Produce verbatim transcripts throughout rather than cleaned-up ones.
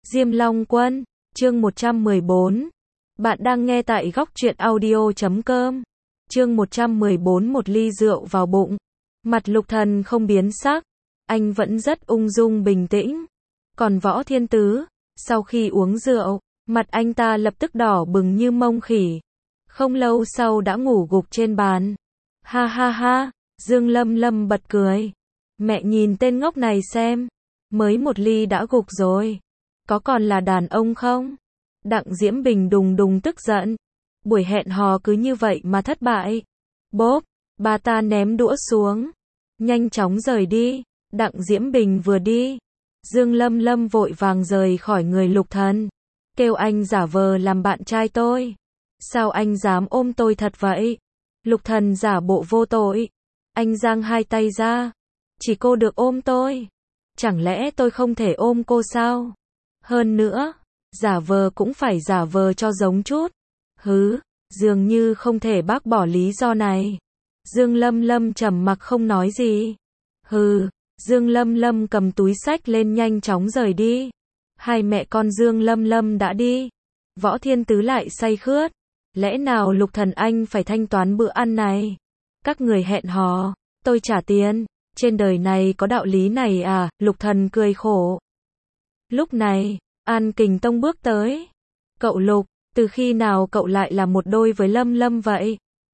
Diêm Long Quân, chương một trăm mười bốn. Bạn đang nghe tại góc truyện audio chấm com. Chương một trăm mười bốn. Một ly rượu vào bụng. Mặt Lục Thần không biến sắc, anh vẫn rất ung dung bình tĩnh. Còn Võ Thiên Tứ, sau khi uống rượu, mặt anh ta lập tức đỏ bừng như mông khỉ. Không lâu sau đã ngủ gục trên bàn. Ha ha ha, Dương Lâm Lâm bật cười. Mẹ nhìn tên ngốc này xem, mới một ly đã gục rồi. Có còn là đàn ông không? Đặng Diễm Bình đùng đùng tức giận. Buổi hẹn hò cứ như vậy mà thất bại. Bốp, bà ta ném đũa xuống. Nhanh chóng rời đi. Đặng Diễm Bình vừa đi, Dương Lâm Lâm vội vàng rời khỏi người Lục Thần. Kêu anh giả vờ làm bạn trai tôi. Sao anh dám ôm tôi thật vậy? Lục Thần giả bộ vô tội. Anh giang hai tay ra. Chỉ cô được ôm tôi. Chẳng lẽ tôi không thể ôm cô sao? Hơn nữa, giả vờ cũng phải giả vờ cho giống chút. Hứ, dường như không thể bác bỏ lý do này. Dương Lâm Lâm trầm mặc không nói gì. Hừ, Dương Lâm Lâm cầm túi xách lên nhanh chóng rời đi. Hai mẹ con Dương Lâm Lâm đã đi. Võ Thiên Tứ lại say khướt. Lẽ nào Lục Thần anh phải thanh toán bữa ăn này? Các người hẹn hò, tôi trả tiền. Trên đời này có đạo lý này à? Lục Thần cười khổ. Lúc này, An Kình Tông bước tới. Cậu Lục, từ khi nào cậu lại là một đôi với Lâm Lâm vậy?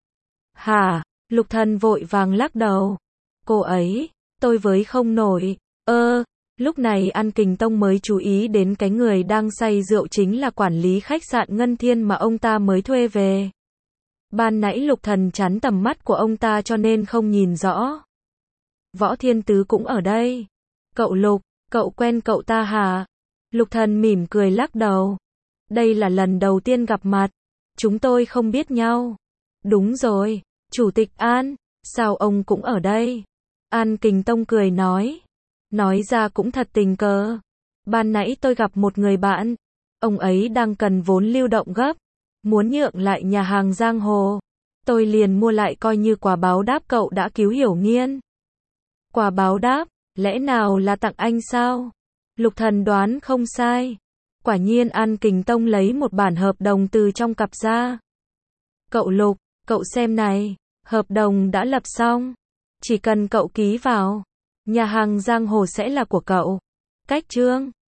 Hả? Lục Thần vội vàng lắc đầu. Cô ấy, tôi với không nổi. Ơ, lúc này An Kình Tông mới chú ý đến cái người đang say rượu chính là quản lý khách sạn Ngân Thiên mà ông ta mới thuê về. Ban nãy Lục Thần chắn tầm mắt của ông ta cho nên không nhìn rõ. Võ Thiên Tứ cũng ở đây. Cậu Lục, cậu quen cậu ta hả? Lục Thần mỉm cười lắc đầu. Đây là lần đầu tiên gặp mặt. Chúng tôi không biết nhau. Đúng rồi, Chủ tịch An, sao ông cũng ở đây? An Kình Tông cười nói. Nói ra cũng thật tình cờ. Ban nãy tôi gặp một người bạn. Ông ấy đang cần vốn lưu động gấp. Muốn nhượng lại nhà hàng Giang Hồ. Tôi liền mua lại coi như quà báo đáp cậu đã cứu Hiểu Nghiên. Quà báo đáp, lẽ nào là tặng anh sao? Lục Thần đoán không sai. Quả nhiên An Kình Tông lấy một bản hợp đồng từ trong cặp ra. Cậu Lục, cậu xem này, hợp đồng đã lập xong. Chỉ cần cậu ký vào, nhà hàng Giang Hồ sẽ là của cậu. Cách chương